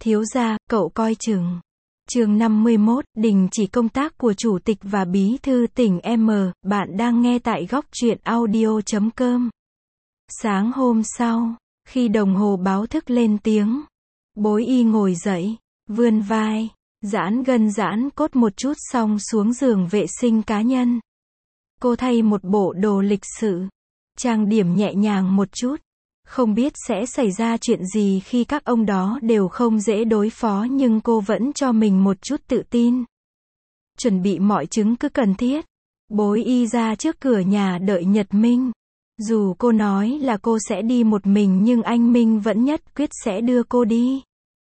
Thiếu gia, cậu coi chừng. Chương 51, đình chỉ công tác của chủ tịch và bí thư tỉnh M, bạn đang nghe tại góc truyện audio.com. Sáng hôm sau, khi đồng hồ báo thức lên tiếng, Bối Y ngồi dậy, vươn vai, giãn gân giãn cốt một chút xong xuống giường vệ sinh cá nhân. Cô thay một bộ đồ lịch sự, trang điểm nhẹ nhàng một chút. Không biết sẽ xảy ra chuyện gì khi các ông đó đều không dễ đối phó, nhưng cô vẫn cho mình một chút tự tin. Chuẩn bị mọi chứng cứ cần thiết. Bối Y ra trước cửa nhà đợi Nhật Minh. Dù cô nói là cô sẽ đi một mình nhưng anh Minh vẫn nhất quyết sẽ đưa cô đi.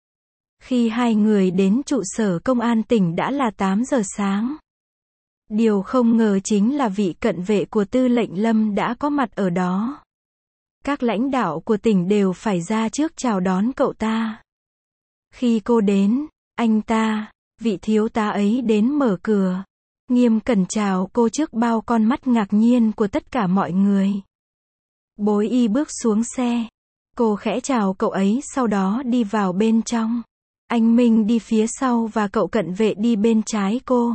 Khi hai người đến trụ sở công an tỉnh đã là 8 giờ sáng. Điều không ngờ chính là vị cận vệ của tư lệnh Lâm đã có mặt ở đó. Các lãnh đạo của tỉnh đều phải ra trước chào đón cậu ta. Khi cô đến, anh ta, vị thiếu tá ấy đến mở cửa, nghiêm cẩn chào cô trước bao con mắt ngạc nhiên của tất cả mọi người. Bối Y bước xuống xe. Cô khẽ chào cậu ấy sau đó đi vào bên trong. Anh Minh đi phía sau và cậu cận vệ đi bên trái cô.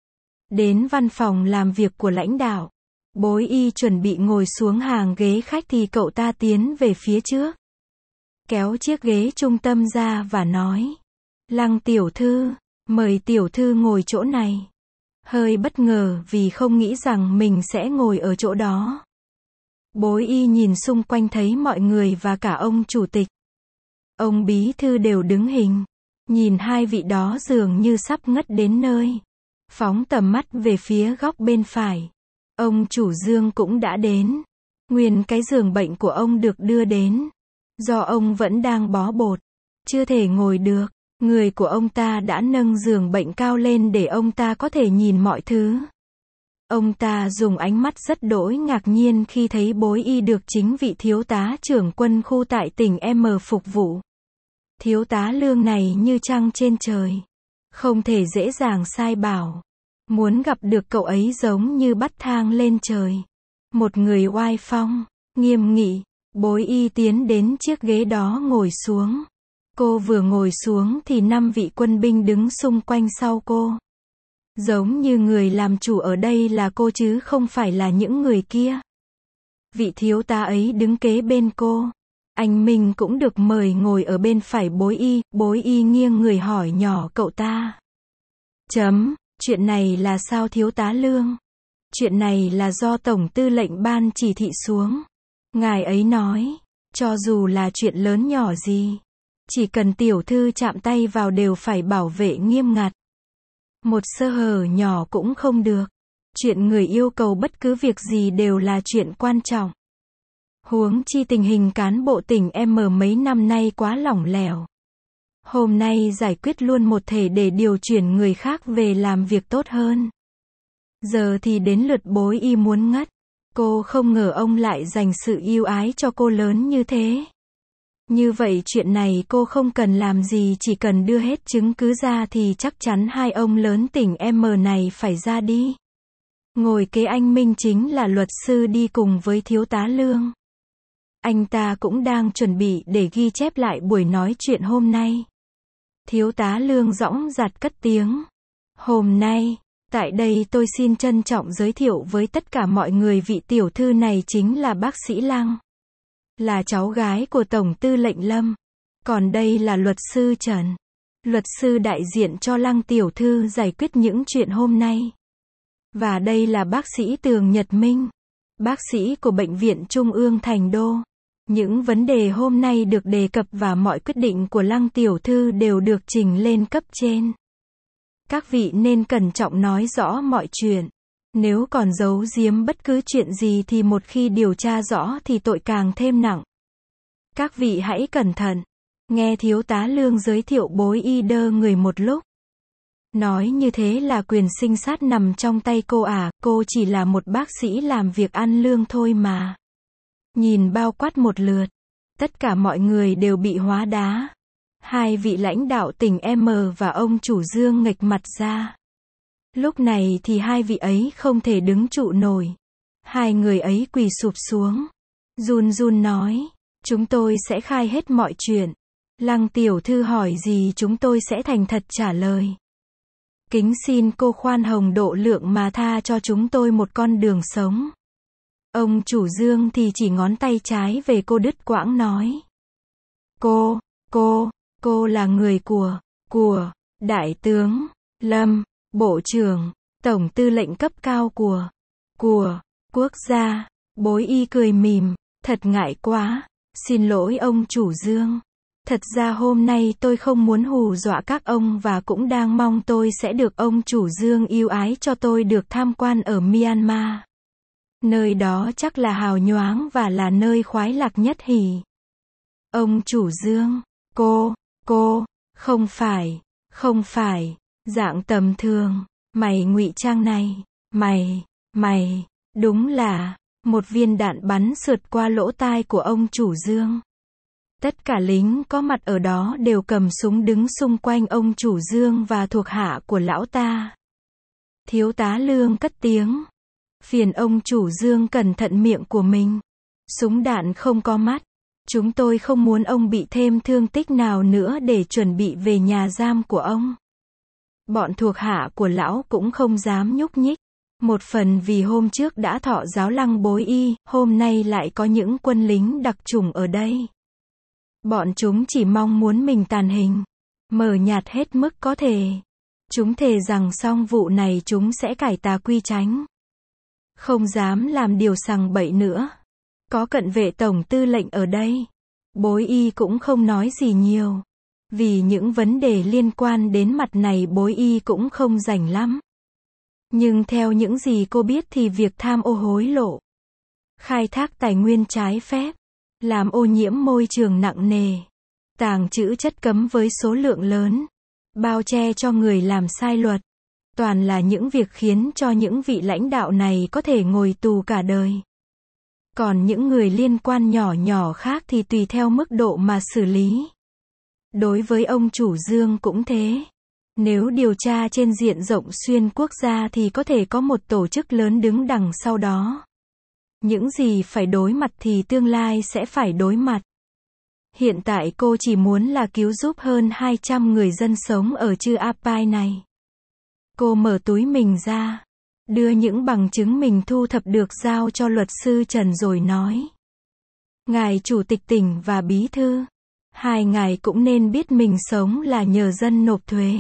Đến văn phòng làm việc của lãnh đạo. Bối Y chuẩn bị ngồi xuống hàng ghế khách thì cậu ta tiến về phía trước. Kéo chiếc ghế trung tâm ra và nói. Lăng tiểu thư, mời tiểu thư ngồi chỗ này. Hơi bất ngờ vì không nghĩ rằng mình sẽ ngồi ở chỗ đó. Bối Y nhìn xung quanh thấy mọi người và cả ông chủ tịch, ông bí thư đều đứng hình. Nhìn hai vị đó dường như sắp ngất đến nơi. Phóng tầm mắt về phía góc bên phải. Ông chủ Dương cũng đã đến. Nguyên cái giường bệnh của ông được đưa đến. Do ông vẫn đang bó bột, chưa thể ngồi được, người của ông ta đã nâng giường bệnh cao lên để ông ta có thể nhìn mọi thứ. Ông ta dùng ánh mắt rất đỗi ngạc nhiên khi thấy Bối Y được chính vị thiếu tá trưởng quân khu tại tỉnh M phục vụ. Thiếu tá lương này như trăng trên trời. Không thể dễ dàng sai bảo. Muốn gặp được cậu ấy giống như bắt thang lên trời. Một người oai phong, nghiêm nghị. Bối Y tiến đến chiếc ghế đó ngồi xuống. Cô vừa ngồi xuống thì 5 vị quân binh đứng xung quanh sau cô. Giống như người làm chủ ở đây là cô chứ không phải là những người kia. Vị thiếu tá ấy đứng kế bên cô. Anh Minh cũng được mời ngồi ở bên phải Bối Y. Bối Y nghiêng người hỏi nhỏ cậu ta. Chuyện này là sao thiếu tá Lương? Chuyện này là do Tổng tư lệnh ban chỉ thị xuống. Ngài ấy nói, cho dù là chuyện lớn nhỏ gì, chỉ cần tiểu thư chạm tay vào đều phải bảo vệ nghiêm ngặt. Một sơ hở nhỏ cũng không được. Chuyện người yêu cầu bất cứ việc gì đều là chuyện quan trọng. Huống chi tình hình cán bộ tỉnh M mấy năm nay quá lỏng lẻo. Hôm nay giải quyết luôn một thể để điều chuyển người khác về làm việc tốt hơn. Giờ thì đến lượt Bối Y muốn ngất. Cô không ngờ ông lại dành sự yêu ái cho cô lớn như thế. Như vậy chuyện này cô không cần làm gì, chỉ cần đưa hết chứng cứ ra thì chắc chắn hai ông lớn tỉnh M này phải ra đi. Ngồi kế anh Minh chính là luật sư đi cùng với thiếu tá Lương. Anh ta cũng đang chuẩn bị để ghi chép lại buổi nói chuyện hôm nay. Thiếu tá Lương dõng dạc cất tiếng. Hôm nay, tại đây tôi xin trân trọng giới thiệu với tất cả mọi người vị tiểu thư này chính là bác sĩ Lăng. Là cháu gái của Tổng tư lệnh Lâm. Còn đây là luật sư Trần. Luật sư đại diện cho Lăng tiểu thư giải quyết những chuyện hôm nay. Và đây là bác sĩ Tường Nhật Minh. Bác sĩ của Bệnh viện Trung ương Thành Đô. Những vấn đề hôm nay được đề cập và mọi quyết định của Lăng tiểu thư đều được trình lên cấp trên. Các vị nên cẩn trọng nói rõ mọi chuyện. Nếu còn giấu giếm bất cứ chuyện gì thì một khi điều tra rõ thì tội càng thêm nặng. Các vị hãy cẩn thận. Nghe thiếu tá Lương giới thiệu Bối Y đơ người một lúc. Nói như thế là quyền sinh sát nằm trong tay cô à, cô chỉ là một bác sĩ làm việc ăn lương thôi mà. Nhìn bao quát một lượt, tất cả mọi người đều bị hóa đá. Hai vị lãnh đạo tỉnh M và ông chủ Dương nghệch mặt ra. Lúc này thì hai vị ấy không thể đứng trụ nổi. Hai người ấy quỳ sụp xuống. Run run nói, chúng tôi sẽ khai hết mọi chuyện. Lăng tiểu thư hỏi gì chúng tôi sẽ thành thật trả lời. Kính xin cô khoan hồng độ lượng mà tha cho chúng tôi một con đường sống. Ông chủ Dương thì chỉ ngón tay trái về cô đứt quãng nói. Cô là người của Đại tướng Lâm, Bộ trưởng, Tổng tư lệnh cấp cao của quốc gia. Bối y cười mỉm, thật ngại quá, xin lỗi ông chủ Dương. Thật ra hôm nay tôi không muốn hù dọa các ông và cũng đang mong tôi sẽ được ông chủ Dương yêu ái cho tôi được tham quan ở Myanmar. Nơi đó chắc là hào nhoáng và là nơi khoái lạc nhất hỉ. Ông chủ Dương, cô, không phải, dạng tầm thường, mày ngụy trang này, mày, đúng là, một viên đạn bắn sượt qua lỗ tai của ông chủ Dương. Tất cả lính có mặt ở đó đều cầm súng đứng xung quanh ông chủ Dương và thuộc hạ của lão ta. Thiếu tá Lương cất tiếng. Phiền ông chủ Dương cẩn thận miệng của mình. Súng đạn không có mắt. Chúng tôi không muốn ông bị thêm thương tích nào nữa để chuẩn bị về nhà giam của ông. Bọn thuộc hạ của lão cũng không dám nhúc nhích. Một phần vì hôm trước đã thọ giáo Lăng Bối Y, hôm nay lại có những quân lính đặc chủng ở đây. Bọn chúng chỉ mong muốn mình tàn hình, mờ nhạt hết mức có thể. Chúng thề rằng xong vụ này chúng sẽ cải tà quy chánh. Không dám làm điều sằng bậy nữa. Có cận vệ tổng tư lệnh ở đây. Bối y cũng không nói gì nhiều. Vì những vấn đề liên quan đến mặt này bối y cũng không rành lắm. Nhưng theo những gì cô biết thì việc tham ô hối lộ, khai thác tài nguyên trái phép, làm ô nhiễm môi trường nặng nề, tàng trữ chất cấm với số lượng lớn, bao che cho người làm sai luật, toàn là những việc khiến cho những vị lãnh đạo này có thể ngồi tù cả đời. Còn những người liên quan nhỏ nhỏ khác thì tùy theo mức độ mà xử lý. Đối với ông chủ Dương cũng thế. Nếu điều tra trên diện rộng xuyên quốc gia thì có thể có một tổ chức lớn đứng đằng sau đó. Những gì phải đối mặt thì tương lai sẽ phải đối mặt. Hiện tại cô chỉ muốn là cứu giúp hơn 200 người dân sống ở Chư Apai này. Cô mở túi mình ra, đưa những bằng chứng mình thu thập được giao cho luật sư Trần rồi nói. Ngài Chủ tịch tỉnh và Bí thư, hai ngài cũng nên biết mình sống là nhờ dân nộp thuế.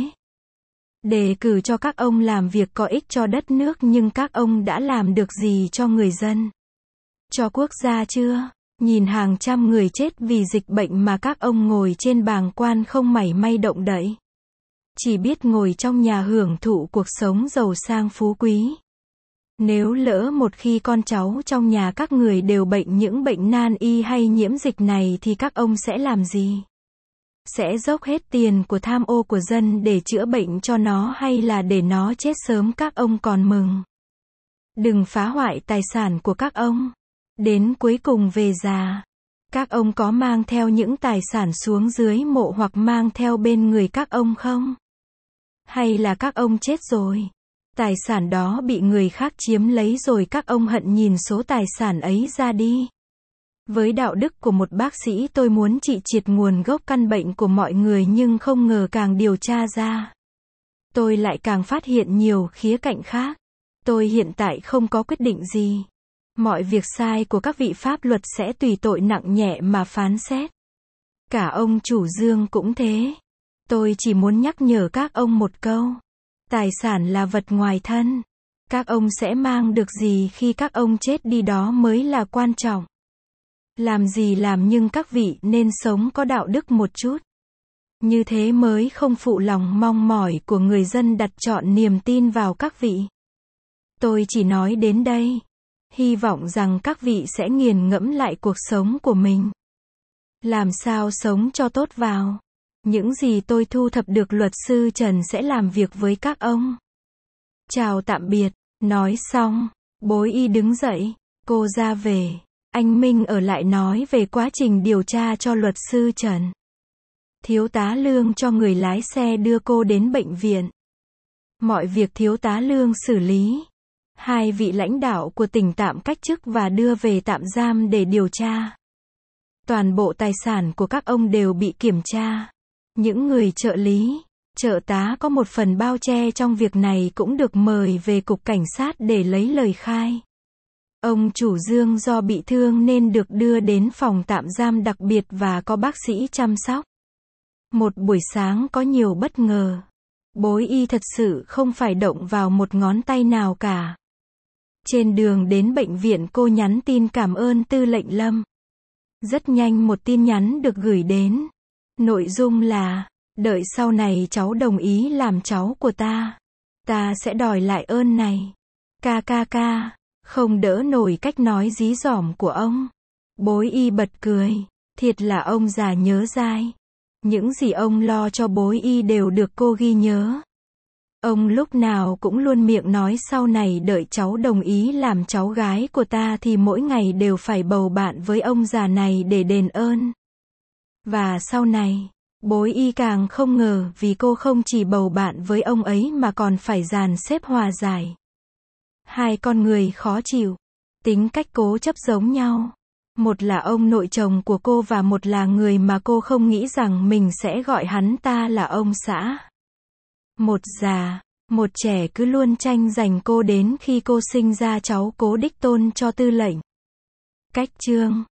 Đề cử cho các ông làm việc có ích cho đất nước nhưng các ông đã làm được gì cho người dân? Cho quốc gia chưa? Nhìn hàng trăm người chết vì dịch bệnh mà các ông ngồi trên bàng quan không mảy may động đậy. Chỉ biết ngồi trong nhà hưởng thụ cuộc sống giàu sang phú quý. Nếu lỡ một khi con cháu trong nhà các người đều bệnh những bệnh nan y hay nhiễm dịch này thì các ông sẽ làm gì? Sẽ dốc hết tiền của tham ô của dân để chữa bệnh cho nó hay là để nó chết sớm các ông còn mừng? Đừng phá hoại tài sản của các ông. Đến cuối cùng về già, các ông có mang theo những tài sản xuống dưới mộ hoặc mang theo bên người các ông không? Hay là các ông chết rồi? Tài sản đó bị người khác chiếm lấy rồi các ông hận nhìn số tài sản ấy ra đi. Với đạo đức của một bác sĩ tôi muốn trị triệt nguồn gốc căn bệnh của mọi người nhưng không ngờ càng điều tra ra, tôi lại càng phát hiện nhiều khía cạnh khác. Tôi hiện tại không có quyết định gì. Mọi việc sai của các vị pháp luật sẽ tùy tội nặng nhẹ mà phán xét. Cả ông chủ Dương cũng thế. Tôi chỉ muốn nhắc nhở các ông một câu. Tài sản là vật ngoài thân. Các ông sẽ mang được gì khi các ông chết đi đó mới là quan trọng. Làm gì làm nhưng các vị nên sống có đạo đức một chút. Như thế mới không phụ lòng mong mỏi của người dân đặt trọn niềm tin vào các vị. Tôi chỉ nói đến đây. Hy vọng rằng các vị sẽ nghiền ngẫm lại cuộc sống của mình. Làm sao sống cho tốt vào. Những gì tôi thu thập được luật sư Trần sẽ làm việc với các ông. Chào tạm biệt. Nói xong, bối y đứng dậy. Cô ra về. Anh Minh ở lại nói về quá trình điều tra cho luật sư Trần. Thiếu tá Lương cho người lái xe đưa cô đến bệnh viện. Mọi việc thiếu tá Lương xử lý. Hai vị lãnh đạo của tỉnh tạm cách chức và đưa về tạm giam để điều tra. Toàn bộ tài sản của các ông đều bị kiểm tra. Những người trợ lý, trợ tá có một phần bao che trong việc này cũng được mời về cục cảnh sát để lấy lời khai. Ông chủ Dương do bị thương nên được đưa đến phòng tạm giam đặc biệt và có bác sĩ chăm sóc. Một buổi sáng có nhiều bất ngờ. Bối y thật sự không phải động vào một ngón tay nào cả. Trên đường đến bệnh viện cô nhắn tin cảm ơn Tư lệnh Lâm. Rất nhanh một tin nhắn được gửi đến. Nội dung là, đợi sau này cháu đồng ý làm cháu của ta. Ta sẽ đòi lại ơn này. KKK, không đỡ nổi cách nói dí dỏm của ông. Bối y bật cười. Thiệt là ông già nhớ dai. Những gì ông lo cho bối y đều được cô ghi nhớ. Ông lúc nào cũng luôn miệng nói sau này đợi cháu đồng ý làm cháu gái của ta thì mỗi ngày đều phải bầu bạn với ông già này để đền ơn. Và sau này, bối y càng không ngờ vì cô không chỉ bầu bạn với ông ấy mà còn phải dàn xếp hòa giải. Hai con người khó chịu, tính cách cố chấp giống nhau. Một là ông nội chồng của cô và một là người mà cô không nghĩ rằng mình sẽ gọi hắn ta là ông xã. Một già, một trẻ cứ luôn tranh giành cô đến khi cô sinh ra cháu Cố Đích Tôn cho Tư lệnh. Cách chương